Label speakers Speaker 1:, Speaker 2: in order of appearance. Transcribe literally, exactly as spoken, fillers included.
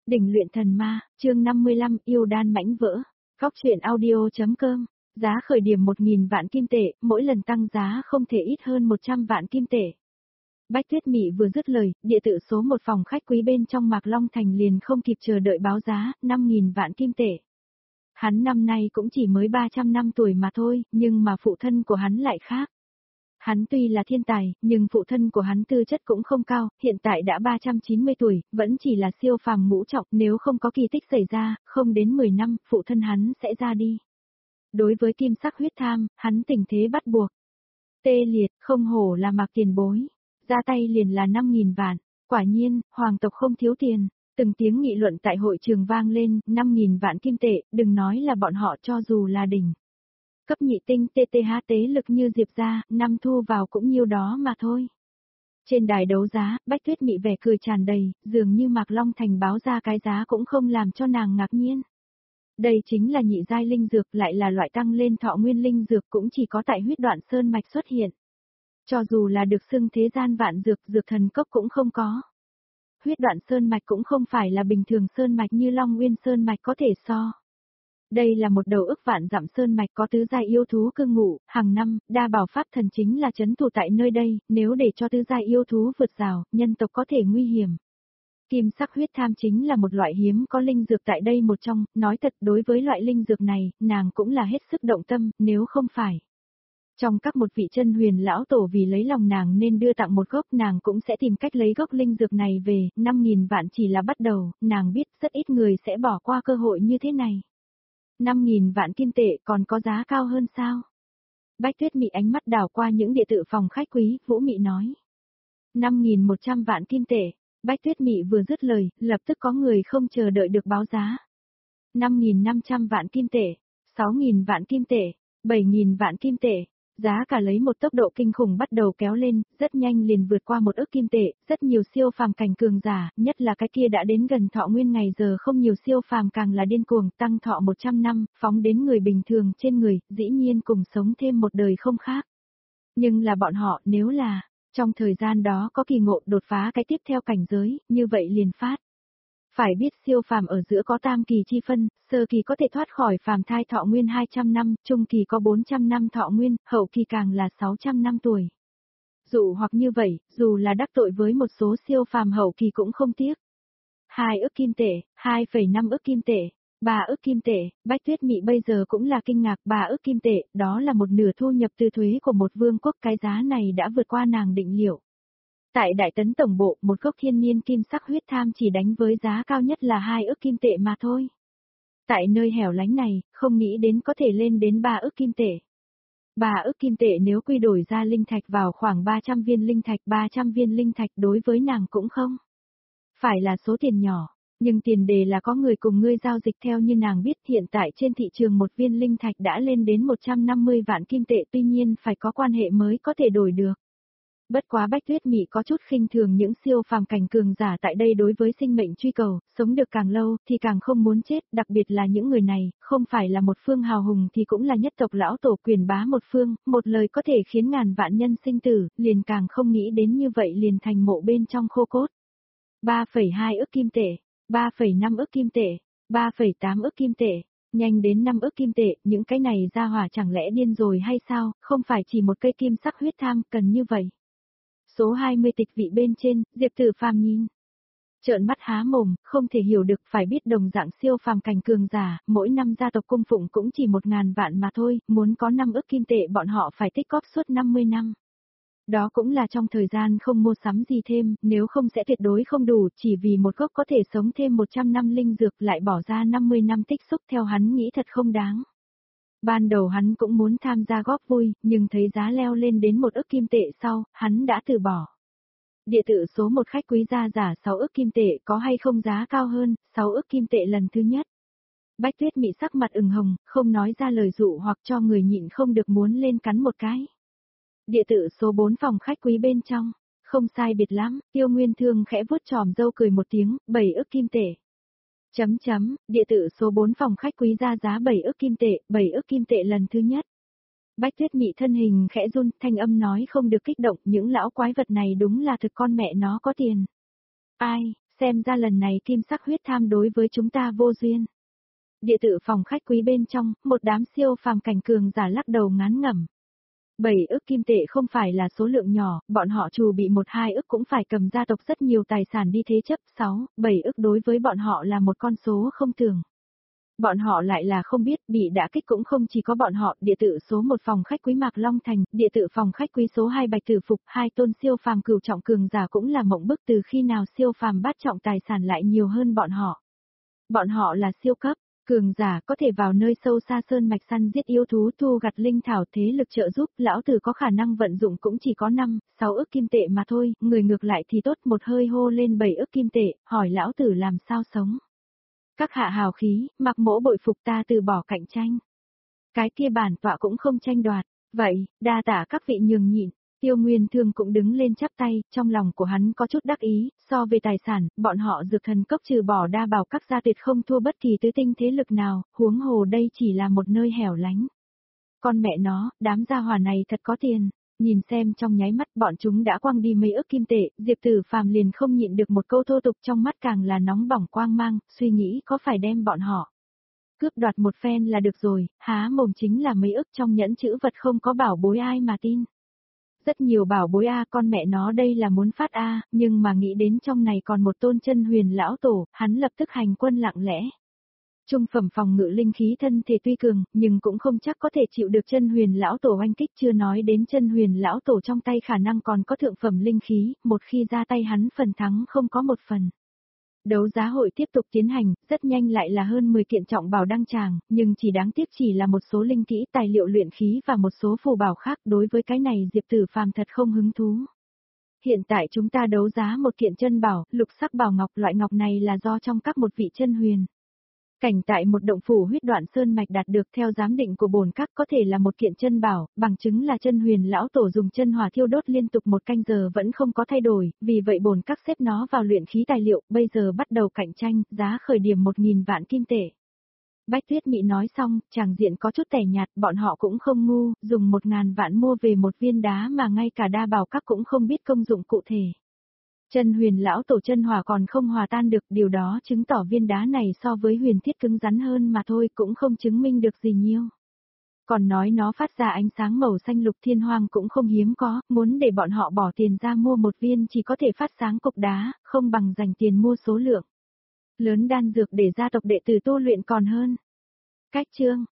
Speaker 1: Đỉnh luyện thần ma, chương năm mươi lăm, yêu đan mãnh vỡ. Góc truyện audio.com. Giá khởi điểm một nghìn vạn kim tệ, mỗi lần tăng giá không thể ít hơn một trăm vạn kim tệ. Bách Tuyết Mị vừa dứt lời, địa tự số một phòng khách quý bên trong Mạc Long Thành liền không kịp chờ đợi báo giá, năm nghìn vạn kim tệ. Hắn năm nay cũng chỉ mới ba trăm năm tuổi mà thôi, nhưng mà phụ thân của hắn lại khác. Hắn tuy là thiên tài, nhưng phụ thân của hắn tư chất cũng không cao, hiện tại đã ba trăm chín mươi tuổi, vẫn chỉ là siêu phàm ngũ trọng, nếu không có kỳ tích xảy ra, không đến mười năm, phụ thân hắn sẽ ra đi. Đối với kim sắc huyết tham, hắn tình thế bắt buộc. Tê liệt, không hổ là Mạc tiền bối. Ra tay liền là năm nghìn vạn, quả nhiên, hoàng tộc không thiếu tiền. Từng tiếng nghị luận tại hội trường vang lên, năm nghìn vạn kim tệ, đừng nói là bọn họ cho dù là đỉnh. Cấp nhị tinh tê tê hát tế lực như Diệp ra, năm thu vào cũng nhiêu đó mà thôi. Trên đài đấu giá, Bách Tuyết Mị vẻ cười tràn đầy, dường như Mạc Long Thành báo ra cái giá cũng không làm cho nàng ngạc nhiên. Đây chính là nhị giai linh dược, lại là loại tăng lên thọ nguyên linh dược, cũng chỉ có tại huyết đoạn sơn mạch xuất hiện. Cho dù là được xưng thế gian vạn dược, dược thần cốc cũng không có. Huyết đoạn sơn mạch cũng không phải là bình thường sơn mạch như Long Nguyên sơn mạch có thể so. Đây là một đầu ức vạn dặm sơn mạch có tứ giai yêu thú cư ngụ, hàng năm, đa bảo pháp thần chính là trấn thủ tại nơi đây, nếu để cho tứ giai yêu thú vượt rào, nhân tộc có thể nguy hiểm. Kim sắc huyết tham chính là một loại hiếm có linh dược tại đây một trong, nói thật đối với loại linh dược này, nàng cũng là hết sức động tâm, nếu không phải. Trong các một vị chân huyền lão tổ vì lấy lòng nàng nên đưa tặng một gốc, nàng cũng sẽ tìm cách lấy gốc linh dược này về, năm nghìn vạn chỉ là bắt đầu, nàng biết rất ít người sẽ bỏ qua cơ hội như thế này. năm nghìn vạn kim tệ còn có giá cao hơn sao? Bách Tuyết Mị ánh mắt đảo qua những địa tự phòng khách quý, Vũ Mị nói. năm nghìn một trăm vạn kim tệ, Bách Tuyết Mị vừa dứt lời, lập tức có người không chờ đợi được báo giá. năm nghìn năm trăm vạn kim tệ, sáu nghìn vạn kim tệ, bảy nghìn vạn kim tệ. Giá cả lấy một tốc độ kinh khủng bắt đầu kéo lên, rất nhanh liền vượt qua một ức kim tệ, rất nhiều siêu phàm cảnh cường giả, nhất là cái kia đã đến gần thọ nguyên ngày giờ không nhiều siêu phàm càng là điên cuồng, tăng thọ một trăm năm, phóng đến người bình thường trên người, dĩ nhiên cùng sống thêm một đời không khác. Nhưng là bọn họ, nếu là, trong thời gian đó có kỳ ngộ đột phá cái tiếp theo cảnh giới, như vậy liền phát. Phải biết siêu phàm ở giữa có tam kỳ chi phân, sơ kỳ có thể thoát khỏi phàm thai thọ nguyên hai trăm năm, trung kỳ có bốn trăm năm thọ nguyên, hậu kỳ càng là sáu trăm năm tuổi. Dụ hoặc như vậy, dù là đắc tội với một số siêu phàm hậu kỳ cũng không tiếc. hai ức kim tệ, hai phẩy năm ức kim tệ, ba ức kim tệ, Bách Tuyết Mị bây giờ cũng là kinh ngạc, ba ức kim tệ, đó là một nửa thu nhập từ thuế của một vương quốc, cái giá này đã vượt qua nàng định liệu. Tại Đại Tấn Tổng Bộ, một gốc thiên niên kim sắc huyết tham chỉ đánh với giá cao nhất là hai ức kim tệ mà thôi. Tại nơi hẻo lánh này, không nghĩ đến có thể lên đến ba ức kim tệ. ba ức kim tệ nếu quy đổi ra linh thạch vào khoảng ba trăm viên linh thạch, ba trăm viên linh thạch đối với nàng cũng không phải là số tiền nhỏ, nhưng tiền đề là có người cùng ngươi giao dịch. Theo như nàng biết, hiện tại trên thị trường một viên linh thạch đã lên đến một trăm năm mươi vạn kim tệ, tuy nhiên phải có quan hệ mới có thể đổi được. Bất quá Bách Tuyết Mị có chút khinh thường những siêu phàm cảnh cường giả tại đây, đối với sinh mệnh truy cầu, sống được càng lâu thì càng không muốn chết, đặc biệt là những người này, không phải là một phương hào hùng thì cũng là nhất tộc lão tổ quyền bá một phương, một lời có thể khiến ngàn vạn nhân sinh tử, liền càng không nghĩ đến như vậy liền thành mộ bên trong khô cốt. ba phẩy hai ức kim tệ, ba phẩy năm ức kim tệ, ba phẩy tám ức kim tệ. Nhanh đến năm ức kim tệ, những cái này ra hỏa chẳng lẽ điên rồi hay sao, không phải chỉ một cây kim sắc huyết tham cần như vậy. Số hai mươi tịch vị bên trên, Diệp Tử Phàm nhìn. Trợn mắt há mồm, không thể hiểu được, phải biết đồng dạng siêu phàm cảnh cường giả, mỗi năm gia tộc cung phụng cũng chỉ một ngàn vạn mà thôi, muốn có năm ức kim tệ bọn họ phải tích cóp suốt năm mươi năm. Đó cũng là trong thời gian không mua sắm gì thêm, nếu không sẽ tuyệt đối không đủ, chỉ vì một gốc có thể sống thêm một trăm năm linh dược lại bỏ ra năm mươi năm tích xúc, theo hắn nghĩ thật không đáng. Ban đầu hắn cũng muốn tham gia góp vui, nhưng thấy giá leo lên đến một ức kim tệ sau, hắn đã từ bỏ. Địa tự số một khách quý ra giả sáu ức kim tệ, có hay không giá cao hơn, sáu ức kim tệ lần thứ nhất. Bách Tuyết Mị sắc mặt ửng hồng, không nói ra lời dụ hoặc cho người nhịn không được muốn lên cắn một cái. Địa tự số bốn phòng khách quý bên trong, không sai biệt lắm, Tiêu Nguyên Thương khẽ vuốt tròm râu cười một tiếng, bảy ức kim tệ. Chấm chấm, địa tự số bốn phòng khách quý ra giá bảy ức kim tệ, bảy ức kim tệ lần thứ nhất. Bách Tuyết Mị thân hình khẽ run, thanh âm nói không được kích động, những lão quái vật này đúng là thực con mẹ nó có tiền. Ai, Xem ra lần này kim sắc huyết tham đối với chúng ta vô duyên. Địa tự phòng khách quý bên trong, một đám siêu phàm cảnh cường giả lắc đầu ngán ngẩm. Bảy ức kim tệ không phải là số lượng nhỏ, bọn họ trù bị một hai ức cũng phải cầm gia tộc rất nhiều tài sản đi thế chấp. Sáu, bảy ức đối với bọn họ là một con số không tưởng. Bọn họ lại là không biết, bị đả kích cũng không chỉ có bọn họ. Địa tự số một phòng khách quý Mạc Long Thành, địa tự phòng khách quý số hai Bạch Tử Phục, hai tôn siêu phàm cửu trọng cường giả cũng là mộng bức, từ khi nào siêu phàm bát trọng tài sản lại nhiều hơn bọn họ. Bọn họ là siêu cấp cường giả, có thể vào nơi sâu xa sơn mạch săn giết yêu thú, thu gặt linh thảo, thế lực trợ giúp. Lão tử có khả năng vận dụng cũng chỉ có năm, sáu ức kim tệ mà thôi, người ngược lại thì tốt, một hơi hô lên bảy ức kim tệ, hỏi lão tử làm sao sống. Các hạ hào khí, Mặc Mỗ bội phục, ta từ bỏ cạnh tranh. Cái kia bản tọa cũng không tranh đoạt, vậy, đa tạ các vị nhường nhịn. Tiêu Nguyên Thương cũng đứng lên chắp tay, trong lòng của hắn có chút đắc ý, so về tài sản, bọn họ Dược Thần Cốc trừ bỏ đa bảo các gia tuyệt không thua bất kỳ tứ tinh thế lực nào, huống hồ đây chỉ là một nơi hẻo lánh. Con mẹ nó, đám gia hỏa này thật có tiền, nhìn xem trong nháy mắt bọn chúng đã quăng đi mấy ức kim tệ, Diệp Tử Phàm liền không nhịn được một câu thô tục, trong mắt càng là nóng bỏng quang mang, suy nghĩ có phải đem bọn họ cướp đoạt một phen là được rồi, há mồm chính là mấy ức trong nhẫn chữ vật không có bảo bối ai mà tin. Rất nhiều bảo bối a, con mẹ nó đây là muốn phát a, nhưng mà nghĩ đến trong này còn một tôn chân huyền lão tổ, hắn lập tức hành quân lặng lẽ. Trung phẩm phòng ngự linh khí thân thể tuy cường, nhưng cũng không chắc có thể chịu được chân huyền lão tổ oanh kích, chưa nói đến chân huyền lão tổ trong tay khả năng còn có thượng phẩm linh khí, một khi ra tay hắn phần thắng không có một phần. Đấu giá hội tiếp tục tiến hành, rất nhanh lại là hơn mười kiện trọng bảo đăng tràng, nhưng chỉ đáng tiếc chỉ là một số linh kỹ, tài liệu luyện khí và một số phù bảo khác, đối với cái này Diệp Tử Phàm thật không hứng thú. Hiện tại chúng ta đấu giá một kiện chân bảo, lục sắc bảo ngọc, loại ngọc này là do trong các một vị chân huyền cảnh tại một động phủ huyết đoạn sơn mạch đạt được, theo giám định của bổn các có thể là một kiện chân bảo, bằng chứng là chân huyền lão tổ dùng chân hỏa thiêu đốt liên tục một canh giờ vẫn không có thay đổi, vì vậy bổn các xếp nó vào luyện khí tài liệu, bây giờ bắt đầu cạnh tranh, giá khởi điểm một nghìn vạn kim tệ. Bách Tuyết Mị nói xong, chàng diện có chút tẻ nhạt, bọn họ cũng không ngu, dùng một ngàn vạn mua về một viên đá mà ngay cả đa bảo các cũng không biết công dụng cụ thể. Chân huyền lão tổ chân hỏa còn không hòa tan được, điều đó chứng tỏ viên đá này so với huyền thiết cứng rắn hơn mà thôi, cũng không chứng minh được gì nhiều. Còn nói nó phát ra ánh sáng màu xanh lục thiên hoang cũng không hiếm có, muốn để bọn họ bỏ tiền ra mua một viên chỉ có thể phát sáng cục đá, không bằng dành tiền mua số lượng lớn đan dược để gia tộc đệ tử tu luyện còn hơn. Cách chương